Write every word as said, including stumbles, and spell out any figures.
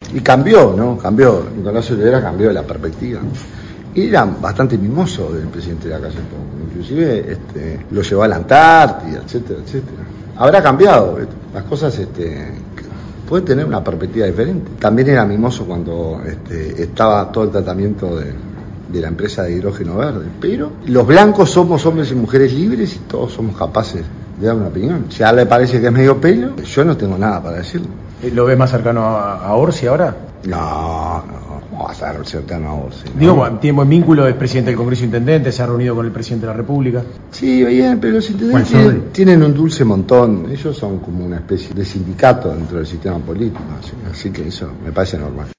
Y cambió, ¿no? Cambió. Nicolás Olivera cambió la perspectiva. Y era bastante mimoso del presidente de la calle Pou. Inclusive este, lo llevó a la Antártida, etcétera, etcétera. Habrá cambiado. Las cosas este, pueden tener una perspectiva diferente. También era mimoso cuando este, estaba todo el tratamiento de, de la empresa de hidrógeno verde. Pero los blancos somos hombres y mujeres libres y todos somos capaces de dar una opinión. Si a él le parece que es medio pelo, yo no tengo nada para decirlo. ¿Lo ve más cercano a, a Orsi ahora? No, no. ¿Cómo va a ser cercano a Orsi? ¿No? Digo, tiene buen vínculo, es presidente del Congreso Intendente, se ha reunido con el presidente de la República. Sí, bien, pero los intendentes tienen, tienen un dulce montón. Ellos son como una especie de sindicato dentro del sistema político, así, así que eso me parece normal.